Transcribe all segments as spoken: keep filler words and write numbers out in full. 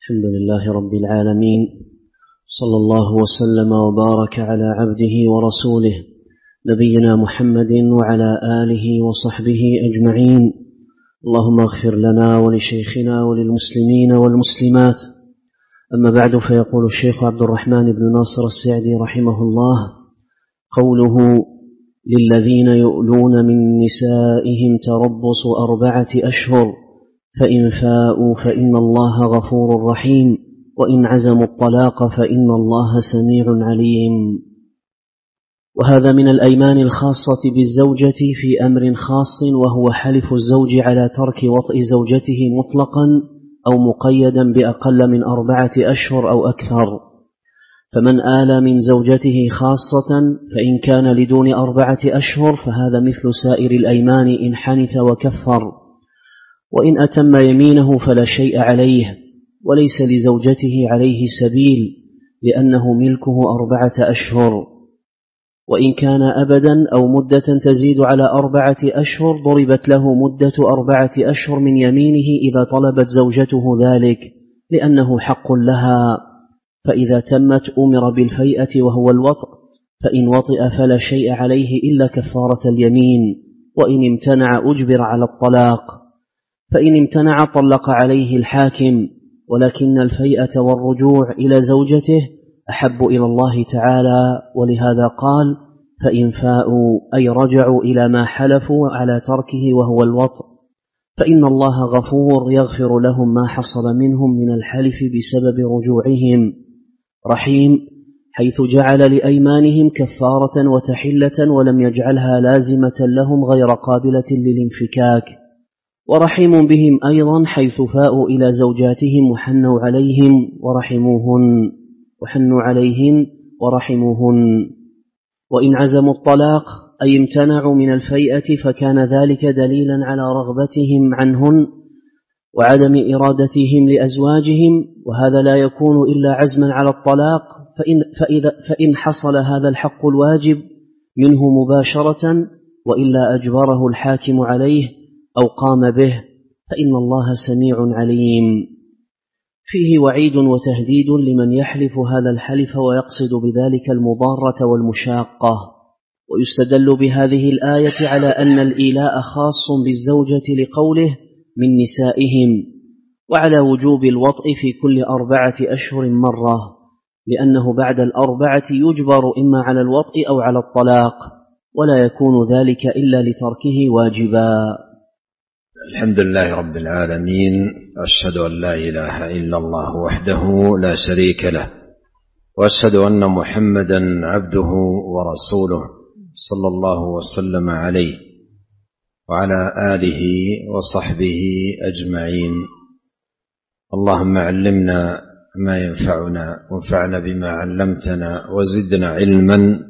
الحمد لله رب العالمين، صلى الله وسلم وبارك على عبده ورسوله نبينا محمد وعلى آله وصحبه أجمعين. اللهم اغفر لنا ولشيخنا وللمسلمين والمسلمات. أما بعد، فيقول الشيخ عبد الرحمن بن ناصر السعدي رحمه الله: قوله للذين يؤلون من نسائهم تربص أربعة أشهر فإن فاءوا فإن الله غفور رحيم، وإن عزموا الطلاق فإن الله سميع عليم. وهذا من الأيمان الخاصة بالزوجة في أمر خاص، وهو حلف الزوج على ترك وطئ زوجته مطلقا أو مقيدا بأقل من أربعة أشهر أو أكثر. فمن آل من زوجته خاصة فإن كان لدون أربعة أشهر فهذا مثل سائر الأيمان إن حنث وكفر، وإن أتم يمينه فلا شيء عليه، وليس لزوجته عليه سبيل لأنه ملكه أربعة أشهر. وإن كان أبدا أو مدة تزيد على أربعة أشهر ضربت له مدة أربعة أشهر من يمينه إذا طلبت زوجته ذلك، لأنه حق لها. فإذا تمت أمر بالفيئة وهو الوطء، فإن وطئ فلا شيء عليه إلا كفارة اليمين، وإن امتنع أجبر على الطلاق. فإن امتنع طلق عليه الحاكم، ولكن الفيئة والرجوع إلى زوجته أحب إلى الله تعالى، ولهذا قال: فإن فاءوا أي رجعوا إلى ما حلفوا على تركه وهو الوطء، فإن الله غفور يغفر لهم ما حصل منهم من الحلف بسبب رجوعهم، رحيم حيث جعل لأيمانهم كفارة وتحلة ولم يجعلها لازمة لهم غير قابلة للانفكاك، ورحيم بهم أيضا حيث فاءوا إلى زوجاتهم وحنوا عليهم ورحموهن وحنوا عليهن ورحموهن. وإن عزموا الطلاق أي امتنعوا من الفيئة فكان ذلك دليلا على رغبتهم عنهن وعدم إرادتهم لأزواجهم، وهذا لا يكون إلا عزما على الطلاق. فإن, فإذا فإن حصل هذا الحق الواجب منه مباشرة، وإلا أجبره الحاكم عليه أو قام به، فإن الله سميع عليم. فيه وعيد وتهديد لمن يحلف هذا الحلف ويقصد بذلك المضارة والمشاقة. ويستدل بهذه الآية على أن الإيلاء خاص بالزوجة لقوله من نسائهم، وعلى وجوب الوطء في كل أربعة أشهر مرة، لأنه بعد الأربعة يجبر إما على الوطء أو على الطلاق، ولا يكون ذلك إلا لتركه واجبا. الحمد لله رب العالمين، أشهد أن لا إله إلا الله وحده لا شريك له، وأشهد أن محمدا عبده ورسوله صلى الله وسلم عليه وعلى آله وصحبه أجمعين. اللهم علمنا ما ينفعنا وانفعنا بما علمتنا وزدنا علما،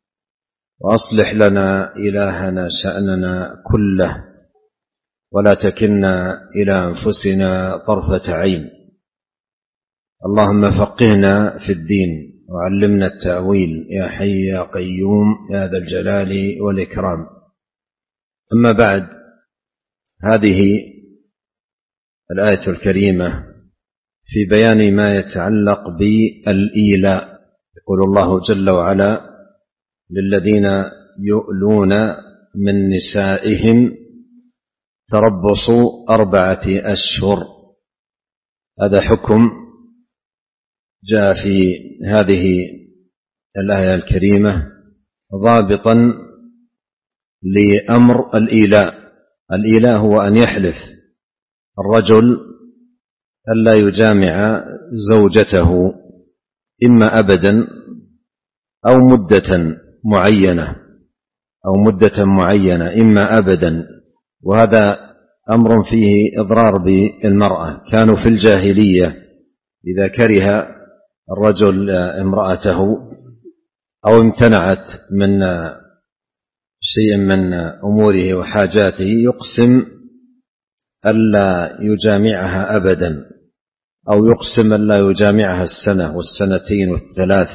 وأصلح لنا إلهنا شأننا كله، ولا تكلنا إلى أنفسنا طرفة عين. اللهم فقهنا في الدين وعلمنا التأويل يا حي يا قيوم يا ذا الجلال والإكرام. أما بعد، هذه الآية الكريمة في بيان ما يتعلق بالإيلاء. يقول الله جل وعلا: للذين يؤلون من نسائهم تربصوا أربعة أشهر. هذا حكم جاء في هذه الآية الكريمة ضابطا لأمر الإيلاء. الإيلاء هو أن يحلف الرجل ألا يجامع زوجته إما أبدا أو مدة معينة أو مدة معينة إما أبدا، وهذا أمر فيه إضرار بالمرأة. كانوا في الجاهلية إذا كره الرجل امرأته أو امتنعت من شيء من أموره وحاجاته يقسم ألا يجامعها أبدا، أو يقسم ألا يجامعها السنة والسنتين والثلاث،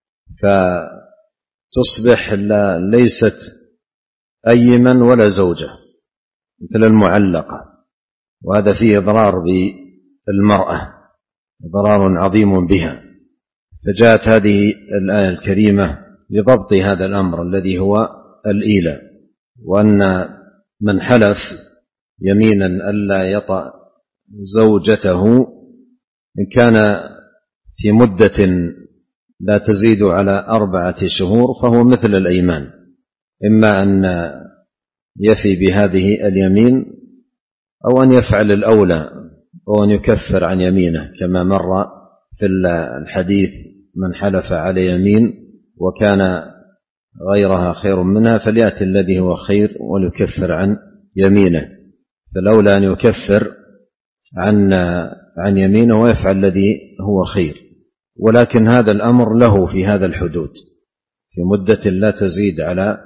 فتصبح ليست أيما ولا زوجة مثل المعلقة، وهذا فيه إضرار بالمرأة. ضرار عظيم بها. فجاءت هذه الآية الكريمة لضبط هذا الأمر الذي هو الإيلاء، وأن من حلف يمينا ألا يطأ زوجته إن كان في مدة لا تزيد على أربعة شهور فهو مثل الأيمان، إما أن يفي بهذه اليمين أو أن يفعل الأولى أو أن يكفر عن يمينه، كما مر في الحديث: من حلف على يمين وكان غيرها خير منها فليأتي الذي هو خير وليكفر عن يمينه. فلولا أن يكفر عن عن يمينه ويفعل الذي هو خير. ولكن هذا الأمر له في هذا الحدود، في مدة لا تزيد على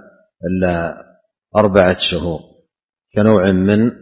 أربعة شهور، كنوع من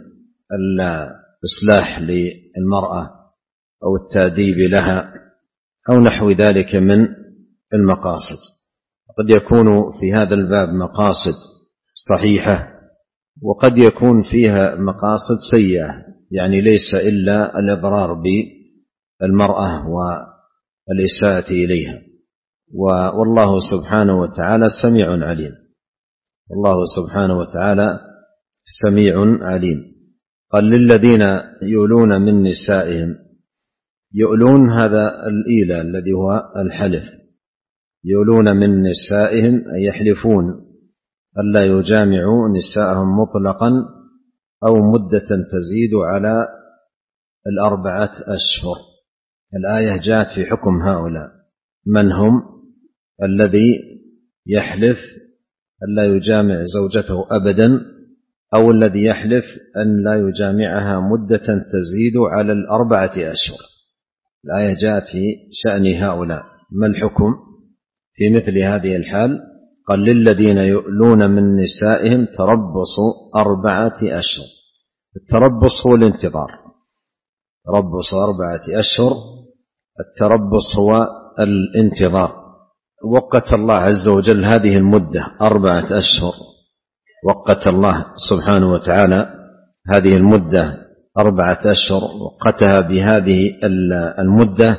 الإصلاح للمرأة أو التأديب لها أو نحو ذلك من المقاصد. قد يكون في هذا الباب مقاصد صحيحة، وقد يكون فيها مقاصد سيئة، يعني ليس إلا الإضرار بالمرأة والإساءة إليها. والله سبحانه وتعالى سميع عليم، الله سبحانه وتعالى سميع عليم. قال: للذين يؤلون من نسائهم. يؤلون هذا الإيلاء الذي هو الحلف، يؤلون من نسائهم أي يحلفون ألا يجامعوا نساءهم مطلقا أو مدة تزيد على الأربعة أشهر. الآية جاءت في حكم هؤلاء. من هم؟ الذي يحلف ألا يجامع زوجته أبدا، أو الذي يحلف أن لا يجامعها مدة تزيد على الأربعة أشهر. الآية جاءت في شأن هؤلاء. ما الحكم في مثل هذه الحال؟ قال: للذين يؤلون من نسائهم تربص أربعة أشهر. التربص هو الانتظار، تربص أربعة أشهر، التربص هو الانتظار. وقت الله عز وجل هذه المدة أربعة أشهر، وقت الله سبحانه وتعالى هذه المدة أربعة أشهر، وقتها بهذه المدة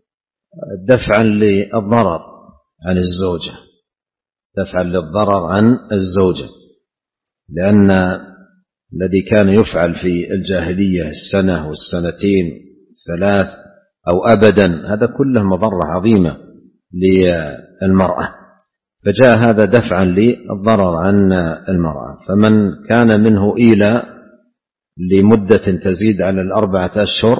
دفعا للضرر عن الزوجة، دفعا للضرر عن الزوجة، لأن الذي كان يفعل في الجاهلية السنة والسنتين ثلاث أو أبدا، هذا كله مضرة عظيمة للمرأة، فجاء هذا دفعا للضرر عن المرأة. فمن كان منه إيلاء لمدة تزيد على الأربعة أشهر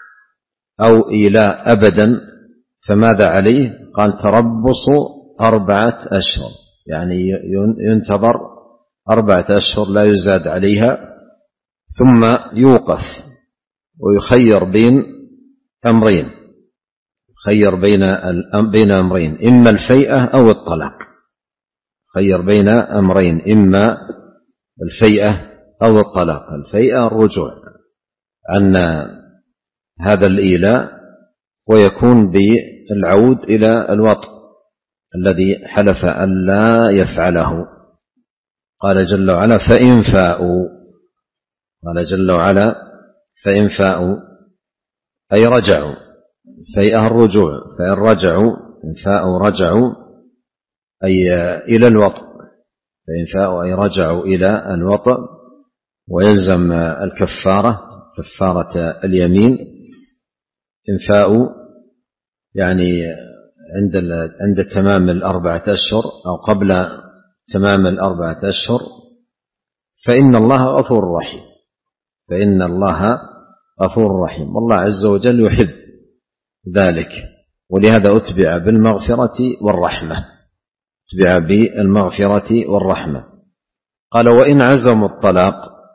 أو إيلاء أبدا فماذا عليه؟ قال: تربص أربعة أشهر، يعني ينتظر أربعة أشهر لا يزاد عليها، ثم يوقف ويخير بين أمرين، خير بين بين أمرين، إما الفيئة أو الطلاق. خير بين أمرين، إما الفيئة أو الطلاق. الفيئة الرجوع عن هذا الإيلاء، ويكون بالعود إلى الوطء الذي حلف أن لا يفعله. قال جل وعلا: فإن فاءوا. قال جل وعلا: فإن فاءوا أي رجعوا، فيئة الرجوع، فإن رجعوا، إن فاءوا رجعوا أي إلى الوطء، فإن فاءوا أي رجعوا إلى الوطء، ويلزم الكفارة كفارة اليمين. إن فاءوا يعني عند عند تمام الأربعة أشهر أو قبل تمام الأربعة أشهر، فإن الله غفور رحيم، فإن الله غفور رحيم، والله عز وجل يحب ذلك، ولهذا أتبع بالمغفرة والرحمة، أتبع بالمغفرة والرحمة. قال: وإن عزموا الطلاق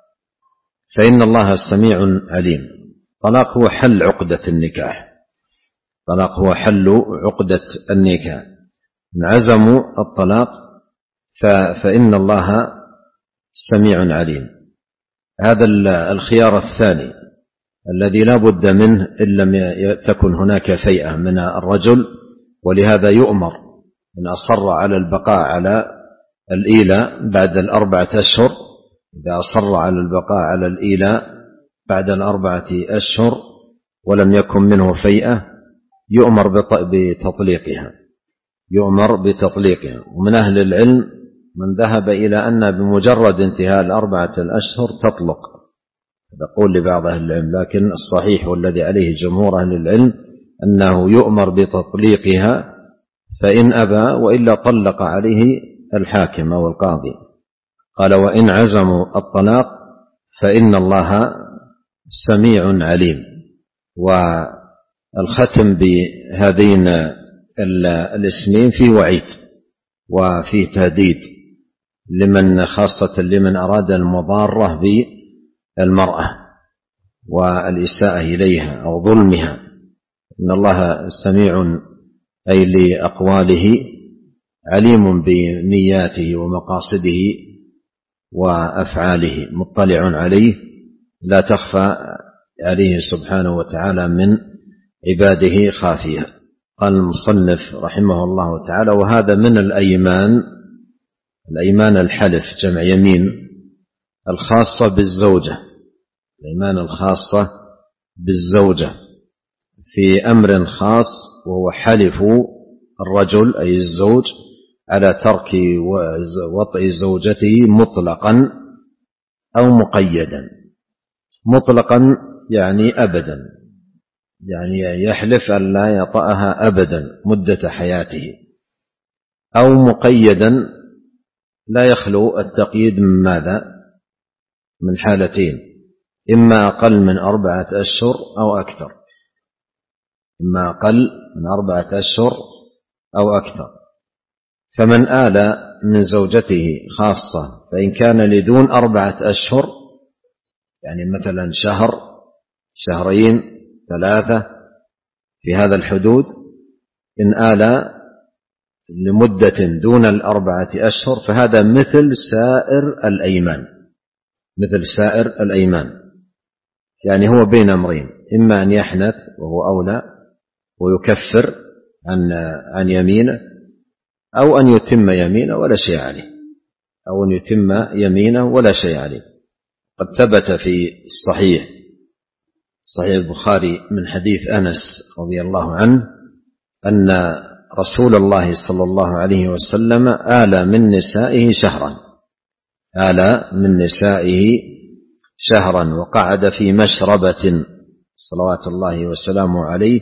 فإن الله سميع عليم. الطلاق هو حل عقدة النكاح، الطلاق هو حل عقدة النكاح. إن عزموا الطلاق فإن الله سميع عليم. هذا الخيار الثاني الذي لا بد منه إن لم تكن هناك فيئة من الرجل، ولهذا يؤمر إن أصر على البقاء على الإيلاء بعد الأربعة أشهر، إذا أصر على البقاء على الإيلاء بعد الأربعة أشهر ولم يكن منه فيئة يؤمر بتطليقها يؤمر بتطليقها ومن أهل العلم من ذهب إلى أن بمجرد انتهاء الأربعة الأشهر تطلق، هذا قول لبعض أهل العلم، لكن الصحيح والذي عليه جمهور أهل العلم أنه يؤمر بتطليقها، فإن أبى وإلا طلق عليه الحاكم أو القاضي. قال وإن عزموا الطلاق فإن الله سميع عليم. والختم بهذين الاسمين في وعيد وفي تهديد لمن خاصة لمن أراد المضارة بالمرأة والإساءة إليها أو ظلمها. إن الله سميع أي لأقواله عليم بنياته ومقاصده وأفعاله، مطلع عليه لا تخفى عليه سبحانه وتعالى من عباده خافية. قال المصنف رحمه الله تعالى وهذا من الأيمان، الأيمان الحلف جمع يمين، الخاصة بالزوجة، الأيمان الخاصة بالزوجة في أمر خاص وهو حلف الرجل أي الزوج على ترك وطئ زوجته مطلقا أو مقيدا. مطلقا يعني أبدا، يعني يحلف أن لا يطأها أبدا مدة حياته، أو مقيدا لا يخلو التقييد من ماذا؟ من حالتين، إما أقل من أربعة أشهر أو أكثر، إما أقل من أربعة أشهر أو أكثر. فمن آل من زوجته خاصة فإن كان لدون أربعة أشهر، يعني مثلا شهر شهرين ثلاثة في هذا الحدود، إن آل لمدة دون الأربعة أشهر فهذا مثل سائر الأيمان، مثل سائر الأيمان، يعني هو بين أمرين، إما أن يحنث وهو أولى ويكفر عن عن يمينه، أو أن يتم يمينه ولا شيء عليه، أو أن يتم يمينه ولا شيء عليه. قد ثبت في الصحيح صحيح البخاري من حديث أنس رضي الله عنه أن رسول الله صلى الله عليه وسلم آل من نسائه شهرا، آل من نسائه شهرا وقعد في مشربة صلوات الله وسلامه عليه،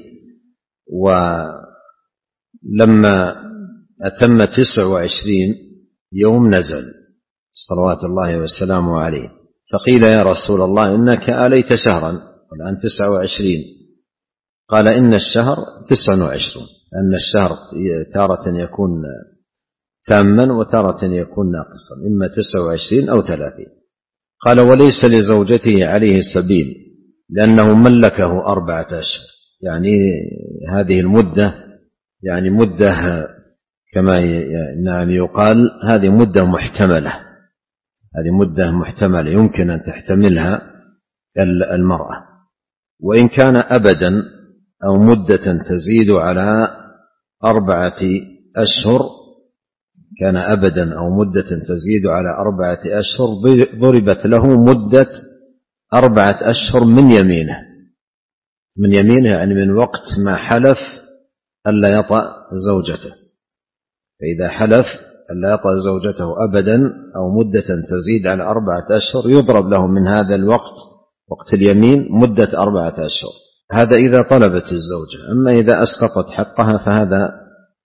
ولما أتم تسع وعشرين يوم نزل صلوات الله وسلامه عليه، فقيل يا رسول الله إنك آليت شهرا والآن تسع وعشرين، قال إن الشهر تسع وعشرون، أن الشهر تارة يكون تاما وتارة يكون ناقصا، إما تسع وعشرين أو ثلاثين. قال وليس لزوجته عليه سبيل لأنه ملكه أربعة أشهر، يعني هذه المدة يعني مدة كما يعني يقال هذه مدة محتملة، هذه مدة محتملة يمكن أن تحتملها المرأة. وإن كان أبدا أو مدة تزيد على أربعة أشهر، كان أبدا أو مدة تزيد على أربعة أشهر ضربت له مدة أربعة أشهر من يمينه، من يمينه يعني من وقت ما حلف ألا يطأ زوجته. فإذا حلف ألا يطأ زوجته أبدا أو مدة تزيد على أربعة أشهر يضرب له من هذا الوقت وقت اليمين مدة أربعة أشهر. هذا إذا طلبت الزوجة. أما إذا أسقطت حقها فهذا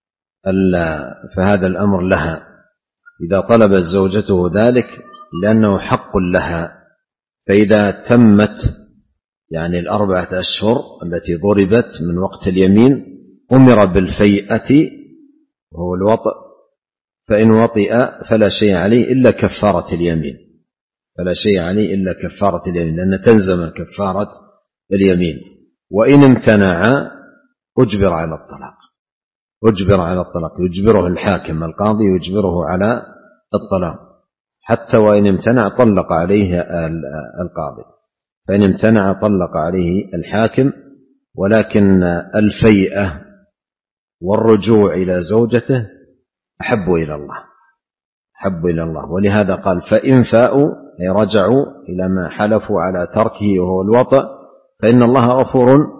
فهذا الأمر لها، إذا طلبت زوجته ذلك لأنه حق لها. فإذا تمت يعني الأربعة أشهر التي ضربت من وقت اليمين أمر بالفيئة وهو الوطء، فإن وطئ فلا شيء عليه إلا كفارة اليمين، فلا شيء عليه إلا كفارة اليمين، لأن تلزم كفارة اليمين. وإن امتنع أجبر على الطلاق، أجبر على الطلاق، يجبره الحاكم القاضي يجبره على الطلاق، حتى وإن امتنع طلق عليه القاضي، فإن امتنع طلق عليه الحاكم. ولكن الفيئة والرجوع إلى زوجته أحب إلى الله، أحب إلى الله. ولهذا قال فإن فاءوا أي رجعوا إلى ما حلفوا على تركه وهو الوطأ فإن الله غفور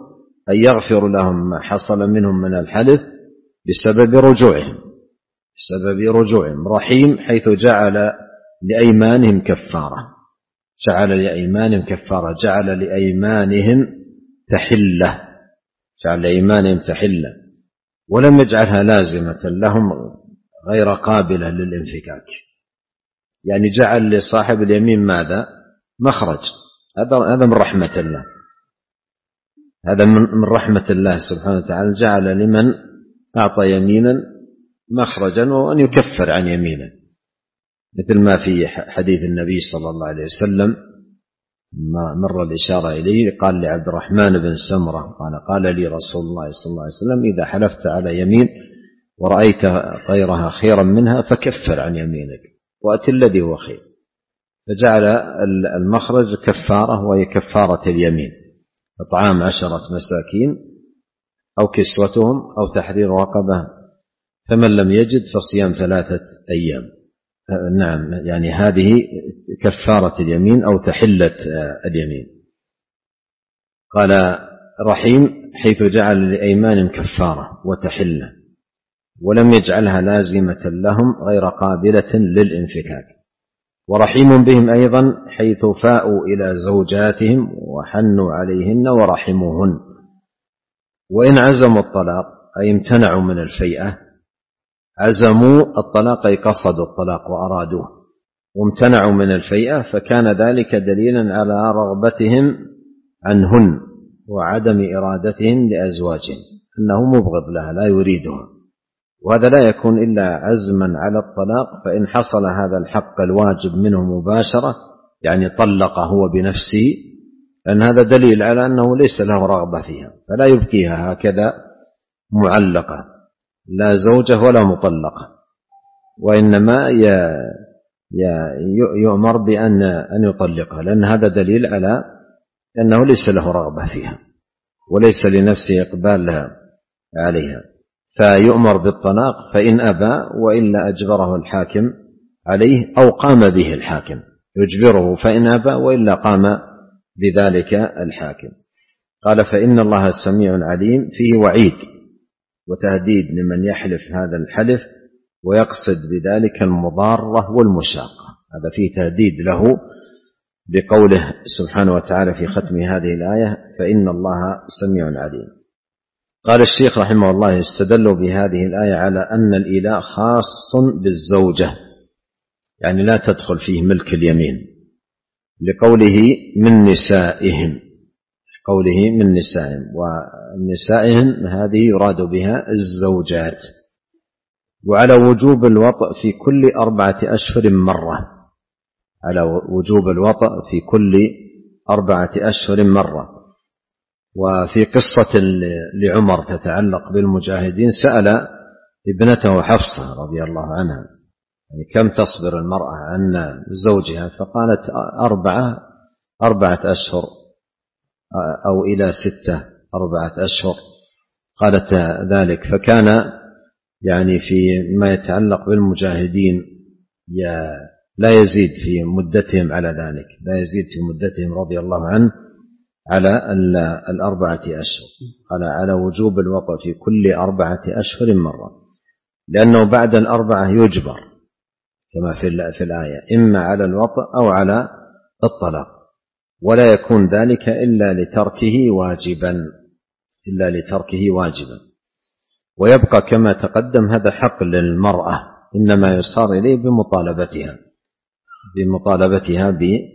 أي يغفر لهم ما حصل منهم من الحلف بسبب رجوعهم بسبب رجوعهم. رحيم حيث جعل لأيمانهم كفارة جعل لأيمانهم كفارة جعل لأيمانهم تحلة جعل لأيمانهم تحلة ولم يجعلها لازمة لهم غير قابلة للانفكاك، يعني جعل لصاحب اليمين ماذا؟ مخرج. هذا من رحمة الله هذا من رحمة الله سبحانه وتعالى، جعل لمن أعطى يمينا مخرجا وأن يكفر عن يمينه، مثل ما في حديث النبي صلى الله عليه وسلم ما مر الإشارة إليه، قال لعبد الرحمن بن سمرة قال قال لي رسول الله صلى الله عليه وسلم إذا حلفت على يمين ورأيت غيرها خيرا منها فكفر عن يمينك وأت الذي هو خير، فجعل المخرج كفارة وهي كفارة اليمين، إطعام عشرة مساكين أو كسوتهم أو تحرير رقبة، فمن لم يجد فصيام ثلاثة أيام. نعم، يعني هذه كفارة اليمين أو تحلة اليمين. قال رحيم حيث جعل لأيمان كفارة وتحلة ولم يجعلها لازمة لهم غير قابلة للانفكاك. ورحيم بهم أيضا حيث فاءوا إلى زوجاتهم وحنوا عليهن ورحموهن، وإن عزموا الطلاق أي امتنعوا من الفيئة، عزموا الطلاق أي قصدوا الطلاق وأرادوه، وامتنعوا من الفيئة فكان ذلك دليلا على رغبتهم عنهن وعدم إرادتهم لأزواجهم، أنه مبغض لها لا يريدها، وهذا لا يكون إلا عزما على الطلاق. فإن حصل هذا الحق الواجب منه مباشرة يعني طلق هو بنفسه، لأن هذا دليل على أنه ليس له رغبة فيها، فلا يبقيها هكذا معلقة لا زوجة ولا مطلقة، وإنما يؤمر بأن أن يطلقها، لأن هذا دليل على أنه ليس له رغبة فيها وليس لنفسه إقبال عليها، فيؤمر بالطلاق فإن أبى، وإلا أجبره الحاكم عليه أو قام به الحاكم، يجبره فإن أبى وإلا قام بذلك الحاكم. قال فإن الله سميع عليم، فيه وعيد وتهديد لمن يحلف هذا الحلف ويقصد بذلك المضارة والمشاقة، هذا فيه تهديد له بقوله سبحانه وتعالى في ختم هذه الآية فإن الله سميع عليم. قال الشيخ رحمه الله يستدل بهذه الآية على أن الإيلاء خاص بالزوجة، يعني لا تدخل فيه ملك اليمين، لقوله من نسائهم قوله من نسائهم، ونسائهم هذه يراد بها الزوجات. وعلى وجوب الوطء في كل أربعة أشهر مرة على وجوب الوطء في كل أربعة أشهر مرة. وفي قصة لعمر تتعلق بالمجاهدين سأل ابنته حفصة رضي الله عنها يعني كم تصبر المرأة عن زوجها، فقالت أربعة أربعة أشهر أو إلى ستة أربعة أشهر قالت ذلك. فكان يعني في ما يتعلق بالمجاهدين لا يزيد في مدتهم على ذلك، لا يزيد في مدتهم رضي الله عنه على الأربعة أشهر. قال على وجوب الوطء في كل أربعة أشهر مرة، لأنه بعد الأربعة يجبر كما في الآية إما على الوطء أو على الطلاق، ولا يكون ذلك إلا لتركه واجبا إلا لتركه واجبا ويبقى كما تقدم هذا حق للمرأة، إنما يصار إليه بمطالبتها بمطالبتها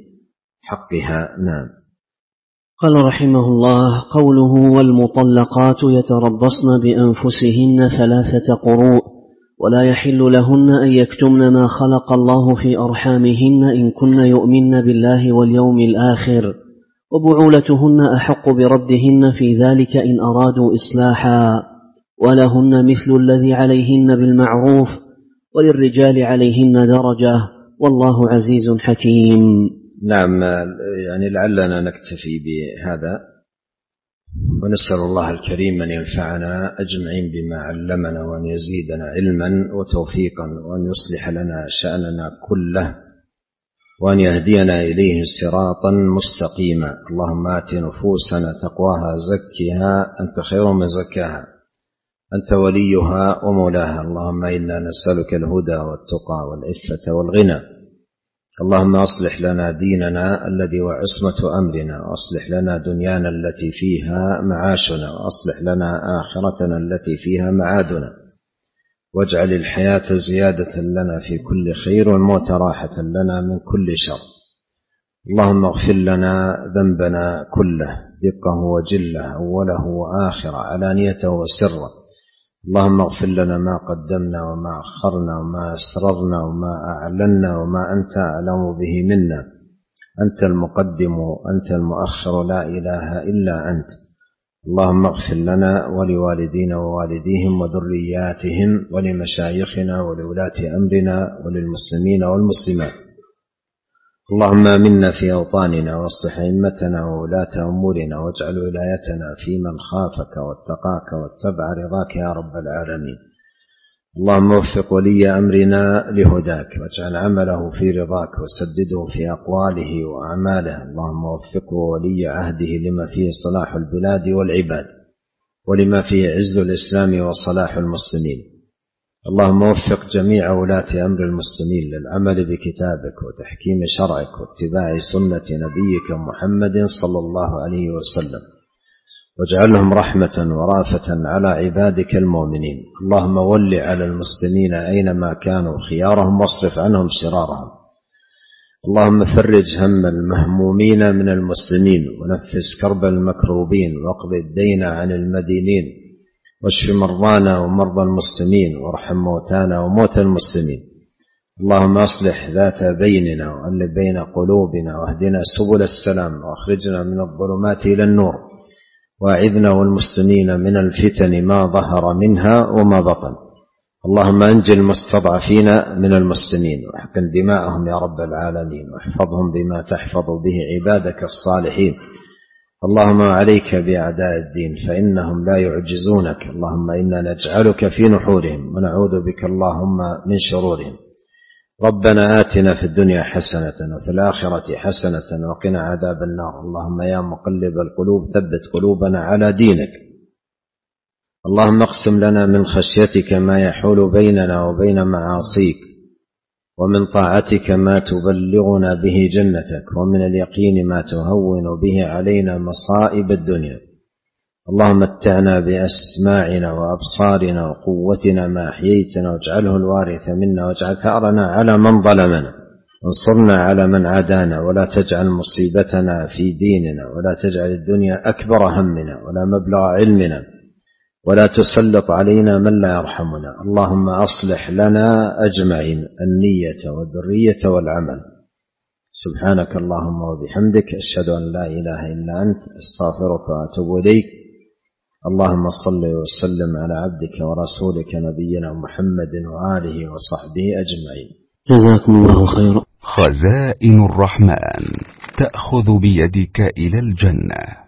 بحقها. نعم. قال رحمه الله قوله والمطلقات يتربصن بأنفسهن ثلاثة قروء ولا يحل لهن أن يكتمن ما خلق الله في أرحامهن إن كن يؤمن بالله واليوم الآخر، وبعولتهن أحق بردهن في ذلك إن أرادوا إصلاحا، ولهن مثل الذي عليهن بالمعروف وللرجال عليهن درجة والله عزيز حكيم. نعم، يعني لعلنا نكتفي بهذا، ونسأل الله الكريم أن ينفعنا أجمعين بما علمنا وأن يزيدنا علما وتوفيقا وأن يصلح لنا شأننا كله وأن يهدينا إليه صراطا مستقيما. اللهم آت نفوسنا تقواها زكها أنت خير من زكاها أنت وليها ومولاها. اللهم إنا نسألك الهدى والتقى والعفة والغنى. اللهم أصلح لنا ديننا الذي هو عصمة أمرنا، وأصلح لنا دنيانا التي فيها معاشنا، وأصلح لنا آخرتنا التي فيها معادنا، واجعل الحياة زيادة لنا في كل خير والموت راحة لنا من كل شر. اللهم اغفر لنا ذنبنا كله دقه وجله أوله وآخره علانيته وسره. اللهم اغفر لنا ما قدمنا وما أخرنا وما أسررنا وما أعلنا وما أنت أعلم به منا. أنت المقدم وأنت المؤخر، لا إله إلا أنت. اللهم اغفر لنا ولوالدينا ووالديهم وذرياتهم ولمشايخنا ولولاة أمرنا وللمسلمين والمسلمات. اللهم آمنا في أوطاننا واصلح أئمتنا وولاة أمورنا، واجعل ولايتنا في من خافك واتقاك واتبع رضاك يا رب العالمين. اللهم وفق ولي أمرنا لهداك، واجعل عمله في رضاك، وسدده في أقواله وأعماله. اللهم وفقه ولي عهده لما فيه صلاح البلاد والعباد، ولما فيه عز الإسلام وصلاح المسلمين. اللهم وفق جميع ولاة أمر المسلمين للعمل بكتابك وتحكيم شرعك واتباع سنة نبيك محمد صلى الله عليه وسلم، واجعلهم رحمة ورافة على عبادك المؤمنين. اللهم ول على المسلمين أينما كانوا خيارهم، واصرف عنهم شرارهم. اللهم فرج هم المهمومين من المسلمين، ونفس كرب المكروبين، واقض الدين عن المدينين، واشف مرضانا ومرضى المسلمين، وارحم موتانا وموتى المسلمين. اللهم أصلح ذات بيننا وألف بين قلوبنا، واهدنا سبل السلام، وأخرجنا من الظلمات إلى النور، وأعذنا والمسلمين من الفتن ما ظهر منها وما بطن. اللهم أنجل المستضعفين من المسلمين، واحقن دماءهم يا رب العالمين، واحفظهم بما تحفظ به عبادك الصالحين. اللهم عليك بأعداء الدين فإنهم لا يعجزونك. اللهم إنا نجعلك في نحورهم، ونعوذ بك اللهم من شرورهم. ربنا آتنا في الدنيا حسنة وفي الآخرة حسنة وقنا عذاب النار. اللهم يا مقلب القلوب ثبت قلوبنا على دينك. اللهم اقسم لنا من خشيتك ما يحول بيننا وبين معاصيك، ومن طاعتك ما تبلغنا به جنتك، ومن اليقين ما تهون به علينا مصائب الدنيا. اللهم متعنا بأسماعنا وأبصارنا وقوتنا ما أحييتنا، واجعله الوارث منا، واجعل ثأرنا على من ظلمنا، وانصرنا على من عادانا، ولا تجعل مصيبتنا في ديننا، ولا تجعل الدنيا أكبر همنا ولا مبلغ علمنا، ولا تسلط علينا من لا يرحمنا. اللهم أصلح لنا أجمعين النية والذرية والعمل. سبحانك اللهم وبحمدك، أشهد أن لا إله إلا أنت، أستغفرك وأتوب إليك. اللهم صل وسلم على عبدك ورسولك نبينا محمد وآله وصحبه أجمعين. جزاكم الله خيرا. خزائن الرحمن تأخذ بيدك إلى الجنة.